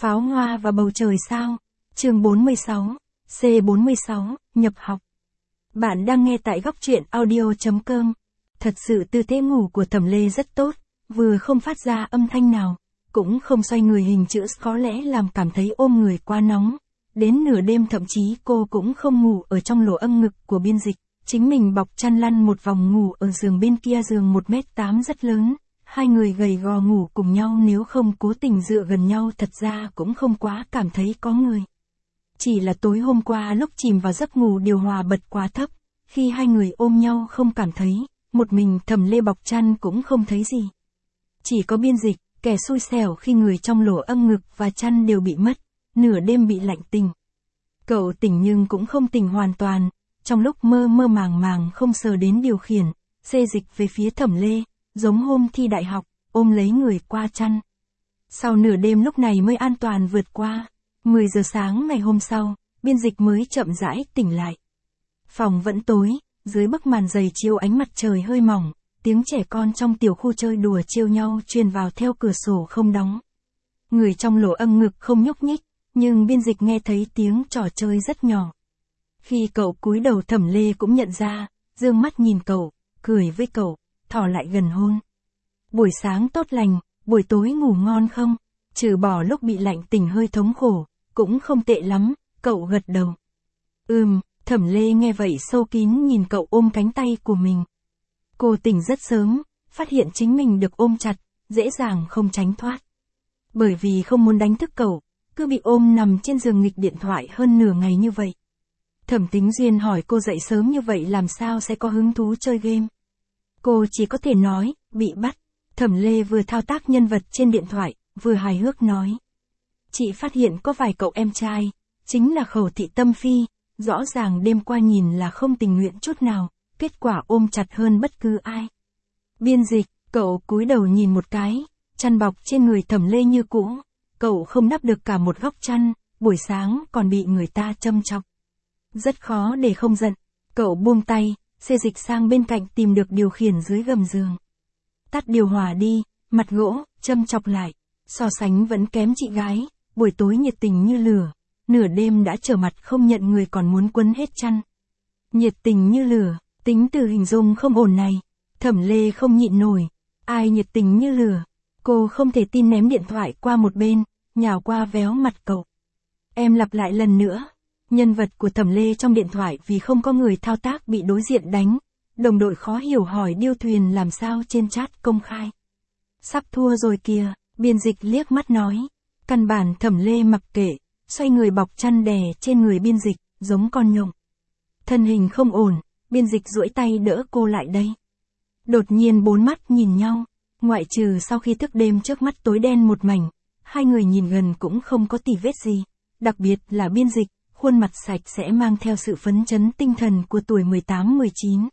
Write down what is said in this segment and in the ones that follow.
Pháo hoa và bầu trời sao? Chương 46, C46, nhập học. Bạn đang nghe tại góc truyện audio.com. Thật sự tư thế ngủ của Thẩm Lê rất tốt, vừa không phát ra âm thanh nào, cũng không xoay người hình chữ S, có lẽ làm cảm thấy ôm người quá nóng. Đến nửa đêm thậm chí cô cũng không ngủ ở trong lỗ âm ngực của Biên Dịch, chính mình bọc chăn lăn một vòng ngủ ở giường bên kia, giường 1m8 rất lớn. Hai người gầy gò ngủ cùng nhau, nếu không cố tình dựa gần nhau thật ra cũng không quá cảm thấy có người. Chỉ là tối hôm qua lúc chìm vào giấc ngủ điều hòa bật quá thấp, khi hai người ôm nhau không cảm thấy, một mình Thẩm Lê bọc chăn cũng không thấy gì. Chỉ có Biên Dịch, kẻ xui xẻo khi người trong lỗ âm ngực và chăn đều bị mất, nửa đêm bị lạnh tỉnh. Cậu tỉnh nhưng cũng không tỉnh hoàn toàn, trong lúc mơ mơ màng màng không sờ đến điều khiển, xê dịch về phía Thẩm Lê, giống hôm thi đại học, ôm lấy người qua chăn. Sau nửa đêm lúc này mới an toàn vượt qua. 10 giờ sáng ngày hôm sau, Biên Dịch mới chậm rãi tỉnh lại. Phòng vẫn tối, dưới bức màn dày chiếu ánh mặt trời hơi mỏng, tiếng trẻ con trong tiểu khu chơi đùa trêu nhau truyền vào theo cửa sổ không đóng. Người trong lỗ âm ngực không nhúc nhích, nhưng Biên Dịch nghe thấy tiếng trò chơi rất nhỏ. Khi cậu cúi đầu Thẩm Lê cũng nhận ra, dương mắt nhìn cậu, cười với cậu, thò lại gần hôn. Buổi sáng tốt lành, buổi tối ngủ ngon không? Trừ bỏ lúc bị lạnh tỉnh hơi thống khổ, cũng không tệ lắm, cậu gật đầu. Thẩm Lê nghe vậy sâu kín nhìn cậu ôm cánh tay của mình. Cô tỉnh rất sớm, phát hiện chính mình được ôm chặt, dễ dàng không tránh thoát. Bởi vì không muốn đánh thức cậu, cứ bị ôm nằm trên giường nghịch điện thoại hơn nửa ngày như vậy. Thẩm Tính Duyên hỏi cô dậy sớm như vậy làm sao sẽ có hứng thú chơi game. Cô chỉ có thể nói, bị bắt. Thẩm Lê vừa thao tác nhân vật trên điện thoại, vừa hài hước nói. Chị phát hiện có vài cậu em trai, chính là Khẩu Thị Tâm Phi, rõ ràng đêm qua nhìn là không tình nguyện chút nào, kết quả ôm chặt hơn bất cứ ai. Biên Dịch, cậu cúi đầu nhìn một cái, chăn bọc trên người Thẩm Lê như cũ, cậu không đắp được cả một góc chăn, buổi sáng còn bị người ta châm chọc. Rất khó để không giận, cậu buông tay, xê dịch sang bên cạnh tìm được điều khiển dưới gầm giường. Tắt điều hòa đi, mặt gỗ, châm chọc lại, so sánh vẫn kém chị gái, buổi tối nhiệt tình như lửa, nửa đêm đã trở mặt không nhận người còn muốn quấn hết chăn. Nhiệt tình như lửa, tính từ hình dung không ổn này, Thẩm Lê không nhịn nổi, ai nhiệt tình như lửa, cô không thể tin ném điện thoại qua một bên, nhào qua véo mặt cậu. Em lặp lại lần nữa. Nhân vật của Thẩm Lê trong điện thoại vì không có người thao tác bị đối diện đánh, đồng đội khó hiểu hỏi điêu thuyền làm sao trên chat công khai. Sắp thua rồi kìa, Biên Dịch liếc mắt nói. Căn bản Thẩm Lê mặc kệ, xoay người bọc chăn đè trên người Biên Dịch, giống con nhộng. Thân hình không ổn, Biên Dịch duỗi tay đỡ cô lại đây. Đột nhiên bốn mắt nhìn nhau, ngoại trừ sau khi thức đêm trước mắt tối đen một mảnh, hai người nhìn gần cũng không có tì vết gì, đặc biệt là Biên Dịch. Khuôn mặt sạch sẽ mang theo sự phấn chấn tinh thần của tuổi 18-19.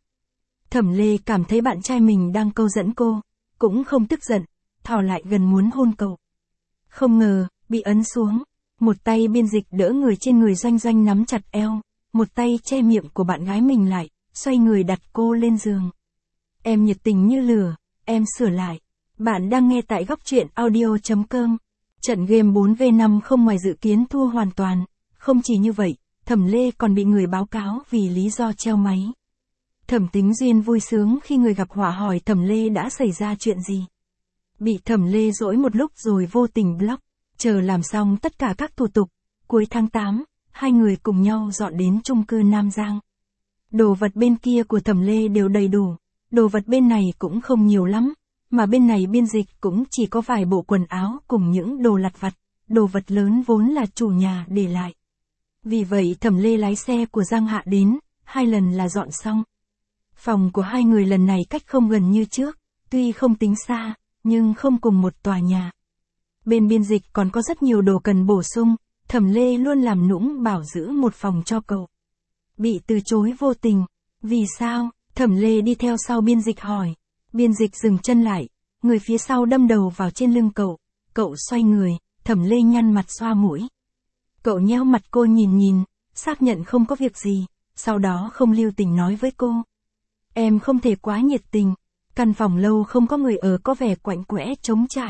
Thẩm Lê cảm thấy bạn trai mình đang câu dẫn cô, cũng không tức giận, thò lại gần muốn hôn cậu. Không ngờ, bị ấn xuống, một tay Biên Dịch đỡ người trên người Doanh Doanh nắm chặt eo, một tay che miệng của bạn gái mình lại, xoay người đặt cô lên giường. Em nhiệt tình như lửa, em sửa lại. Bạn đang nghe tại góc truyện audio.com. Trận game 4v5 không ngoài dự kiến thua hoàn toàn. Không chỉ như vậy, Thẩm Lê còn bị người báo cáo vì lý do treo máy. Thẩm Tính Duyên vui sướng khi người gặp họa hỏi Thẩm Lê đã xảy ra chuyện gì. Bị Thẩm Lê dỗi một lúc rồi vô tình block, chờ làm xong tất cả các thủ tục. Cuối tháng 8, hai người cùng nhau dọn đến chung cư Nam Giang. Đồ vật bên kia của Thẩm Lê đều đầy đủ, đồ vật bên này cũng không nhiều lắm, mà bên này Biên Dịch cũng chỉ có vài bộ quần áo cùng những đồ lặt vặt, đồ vật lớn vốn là chủ nhà để lại. Vì vậy Thẩm Lê lái xe của Giang Hạ đến, 2 lần là dọn xong. Phòng của hai người lần này cách không gần như trước, tuy không tính xa, nhưng không cùng một tòa nhà. Bên Biên Dịch còn có rất nhiều đồ cần bổ sung, Thẩm Lê luôn làm nũng bảo giữ một phòng cho cậu. Bị từ chối vô tình. Vì sao? Thẩm Lê đi theo sau Biên Dịch hỏi. Biên Dịch dừng chân lại, người phía sau đâm đầu vào trên lưng cậu. Cậu xoay người, Thẩm Lê nhăn mặt xoa mũi. Cậu nheo mặt cô nhìn, xác nhận không có việc gì, sau đó không lưu tình nói với cô. Em không thể quá nhiệt tình, căn phòng lâu không có người ở có vẻ quạnh quẽ trống trải,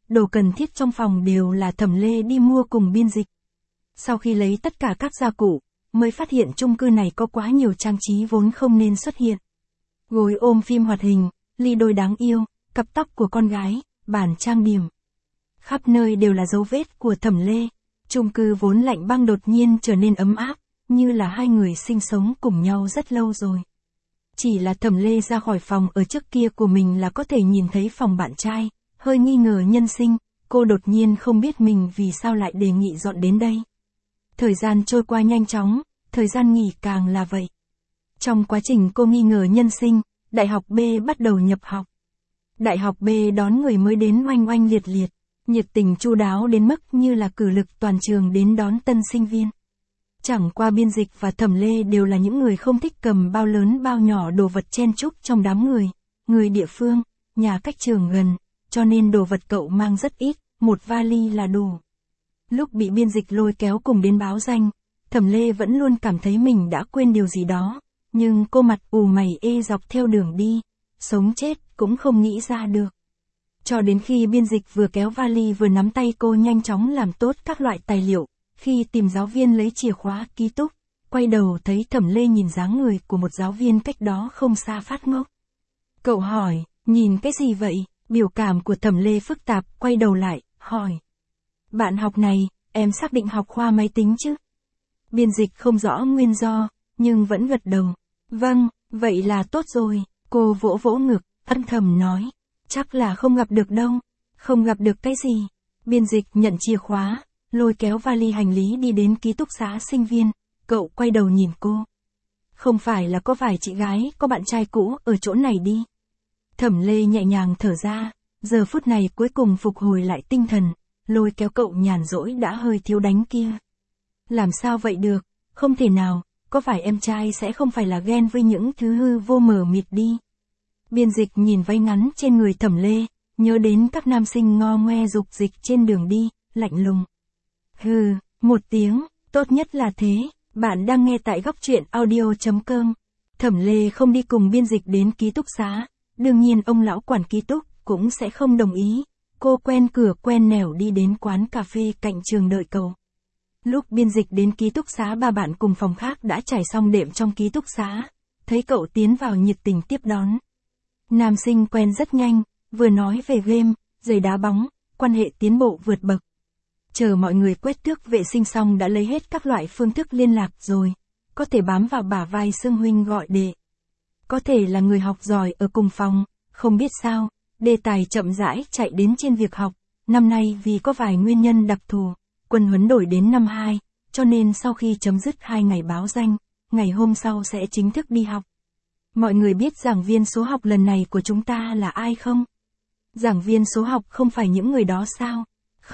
đồ cần thiết trong phòng đều là Thẩm Lê đi mua cùng Biên Dịch. Sau khi lấy tất cả các gia cụ, mới phát hiện chung cư này có quá nhiều trang trí vốn không nên xuất hiện. Gối ôm phim hoạt hình, ly đôi đáng yêu, cặp tóc của con gái, bàn trang điểm. Khắp nơi đều là dấu vết của Thẩm Lê. Chung cư vốn lạnh băng đột nhiên trở nên ấm áp, như là hai người sinh sống cùng nhau rất lâu rồi. Chỉ là Thẩm Lê ra khỏi phòng ở trước kia của mình là có thể nhìn thấy phòng bạn trai, hơi nghi ngờ nhân sinh, cô đột nhiên không biết mình vì sao lại đề nghị dọn đến đây. Thời gian trôi qua nhanh chóng, thời gian nghỉ càng là vậy. Trong quá trình cô nghi ngờ nhân sinh, Đại học B bắt đầu nhập học. Đại học B đón người mới đến oanh oanh liệt liệt, nhiệt tình chu đáo đến mức như là cử lực toàn trường đến đón tân sinh viên. Chẳng qua Biên Dịch và Thẩm Lê đều là những người không thích cầm bao lớn bao nhỏ đồ vật chen chúc trong đám người địa phương, nhà cách trường gần, cho nên đồ vật cậu mang rất ít, một vali là đủ. Lúc bị Biên Dịch lôi kéo cùng đến báo danh, Thẩm Lê vẫn luôn cảm thấy mình đã quên điều gì đó, nhưng cô mặt ù mày ê dọc theo đường đi, sống chết cũng không nghĩ ra được. Cho đến khi Biên Dịch vừa kéo vali vừa nắm tay cô nhanh chóng làm tốt các loại tài liệu, khi tìm giáo viên lấy chìa khóa ký túc, quay đầu thấy Thẩm Lê nhìn dáng người của một giáo viên cách đó không xa phát ngốc. Cậu hỏi, nhìn cái gì vậy? Biểu cảm của Thẩm Lê phức tạp, quay đầu lại, hỏi. Bạn học này, em xác định học khoa máy tính chứ? Biên Dịch không rõ nguyên do, nhưng vẫn gật đầu. Vâng, vậy là tốt rồi, cô vỗ vỗ ngực, âm thầm nói. Chắc là không gặp được đâu. Không gặp được cái gì? Biên Dịch nhận chìa khóa, lôi kéo vali hành lý đi đến ký túc xá sinh viên, cậu quay đầu nhìn cô. Không phải là có vài chị gái có bạn trai cũ ở chỗ này đi. Thẩm Lê nhẹ nhàng thở ra, giờ phút này cuối cùng phục hồi lại tinh thần, lôi kéo cậu nhàn rỗi đã hơi thiếu đánh kia. Làm sao vậy được, không thể nào, có phải em trai sẽ không phải là ghen với những thứ hư vô mờ mịt đi. Biên Dịch nhìn váy ngắn trên người Thẩm Lê, nhớ đến các nam sinh ngo ngoe dục dịch trên đường đi, lạnh lùng. Hừ, một tiếng, tốt nhất là thế, bạn đang nghe tại góc truyện audio.com. Thẩm Lê không đi cùng Biên Dịch đến ký túc xá, đương nhiên ông lão quản ký túc cũng sẽ không đồng ý. Cô quen cửa quen nẻo đi đến quán cà phê cạnh trường đợi cậu. Lúc Biên Dịch đến ký túc xá, ba bạn cùng phòng khác đã trải xong đệm trong ký túc xá, thấy cậu tiến vào nhiệt tình tiếp đón. Nam sinh quen rất nhanh, vừa nói về game, giày đá bóng, quan hệ tiến bộ vượt bậc. Chờ mọi người quét tước vệ sinh xong đã lấy hết các loại phương thức liên lạc rồi, có thể bám vào bả vai Sương huynh gọi đệ. Có thể là người học giỏi ở cùng phòng, không biết sao, đề tài chậm rãi chạy đến trên việc học. Năm nay vì có vài nguyên nhân đặc thù, quân huấn đổi đến năm 2, cho nên sau khi chấm dứt 2 ngày báo danh, ngày hôm sau sẽ chính thức đi học. Mọi người biết giảng viên số học lần này của chúng ta là ai không? Giảng viên số học không phải những người đó sao?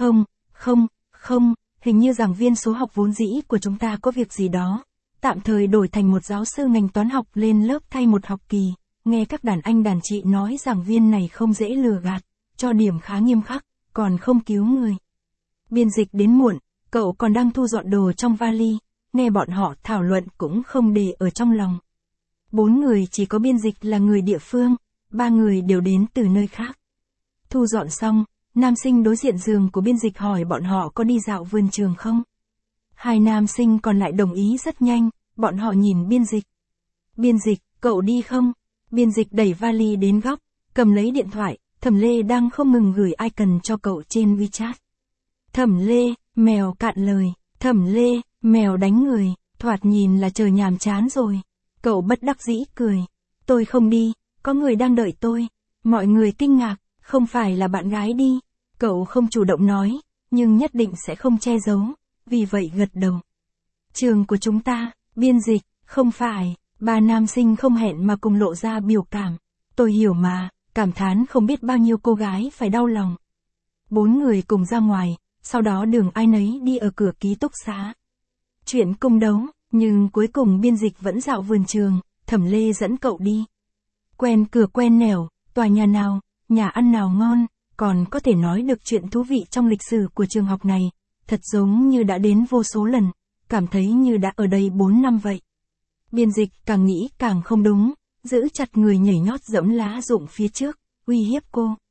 Không, hình như giảng viên số học vốn dĩ của chúng ta có việc gì đó. Tạm thời đổi thành một giáo sư ngành toán học lên lớp thay một học kỳ. Nghe các đàn anh đàn chị nói giảng viên này không dễ lừa gạt, cho điểm khá nghiêm khắc, còn không cứu người. Biên Dịch đến muộn, cậu còn đang thu dọn đồ trong vali, nghe bọn họ thảo luận cũng không để ở trong lòng. 4 người chỉ có Biên Dịch là người địa phương, 3 người đều đến từ nơi khác. Thu dọn xong, nam sinh đối diện giường của Biên Dịch hỏi bọn họ có đi dạo vườn trường không. 2 nam sinh còn lại đồng ý rất nhanh, bọn họ nhìn Biên Dịch. Biên Dịch, cậu đi không? Biên Dịch đẩy vali đến góc, cầm lấy điện thoại, Thẩm Lê đang không ngừng gửi icon cho cậu trên WeChat. Thẩm Lê, mèo cạn lời, Thẩm Lê, mèo đánh người, thoạt nhìn là trời nhàm chán rồi. Cậu bất đắc dĩ cười. Tôi không đi, có người đang đợi tôi. Mọi người kinh ngạc, không phải là bạn gái đi. Cậu không chủ động nói, nhưng nhất định sẽ không che giấu, vì vậy gật đầu. Trường của chúng ta, Biên Dịch, không phải. 3 nam sinh không hẹn mà cùng lộ ra biểu cảm. Tôi hiểu mà, cảm thán không biết bao nhiêu cô gái phải đau lòng. 4 người cùng ra ngoài, sau đó đường ai nấy đi ở cửa ký túc xá. Chuyện cung đấu, nhưng cuối cùng Biên Dịch vẫn dạo vườn trường, Thẩm Lê dẫn cậu đi. Quen cửa quen nẻo, tòa nhà nào, nhà ăn nào ngon, còn có thể nói được chuyện thú vị trong lịch sử của trường học này, thật giống như đã đến vô số lần, cảm thấy như đã ở đây 4 năm vậy. Biên Dịch càng nghĩ càng không đúng, giữ chặt người nhảy nhót dẫm lá rụng phía trước, uy hiếp cô.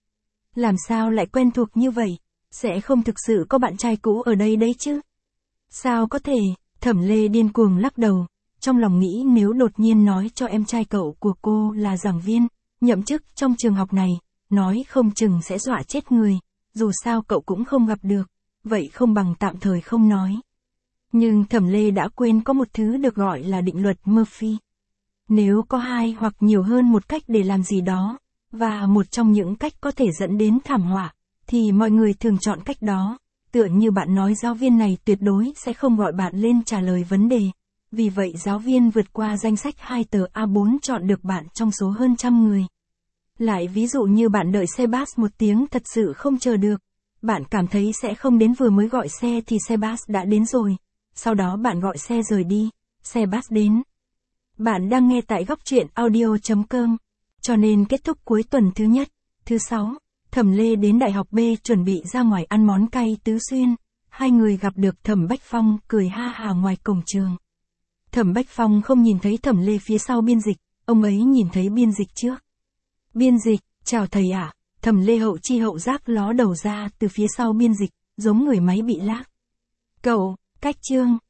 Làm sao lại quen thuộc như vậy? Sẽ không thực sự có bạn trai cũ ở đây đấy chứ? Sao có thể? Thẩm Lê điên cuồng lắc đầu, trong lòng nghĩ nếu đột nhiên nói cho em trai cậu của cô là giảng viên, nhậm chức trong trường học này, nói không chừng sẽ dọa chết người, dù sao cậu cũng không gặp được, vậy không bằng tạm thời không nói. Nhưng Thẩm Lê đã quên có một thứ được gọi là định luật Murphy. Nếu có hai hoặc nhiều hơn một cách để làm gì đó, và một trong những cách có thể dẫn đến thảm họa, thì mọi người thường chọn cách đó. Tựa như bạn nói giáo viên này tuyệt đối sẽ không gọi bạn lên trả lời vấn đề. Vì vậy giáo viên vượt qua danh sách 2 tờ A4 chọn được bạn trong số hơn trăm người. Lại ví dụ như bạn đợi xe bus một tiếng thật sự không chờ được. Bạn cảm thấy sẽ không đến, vừa mới gọi xe thì xe bus đã đến rồi. Sau đó bạn gọi xe rời đi, xe bus đến. Bạn đang nghe tại góc truyện audio.com. Cho nên kết thúc cuối tuần thứ nhất, thứ 6, Thẩm Lê đến Đại học B chuẩn bị ra ngoài ăn món cay Tứ Xuyên. Hai người gặp được Thẩm Bách Phong cười ha hà ngoài cổng trường. Thẩm Bách Phong không nhìn thấy Thẩm Lê phía sau biên dịch, ông ấy nhìn thấy biên dịch trước. Biên dịch, chào thầy ạ. Thẩm Lê hậu chi hậu giác ló đầu ra từ phía sau biên dịch, giống người máy bị lag. Cậu, cách chương.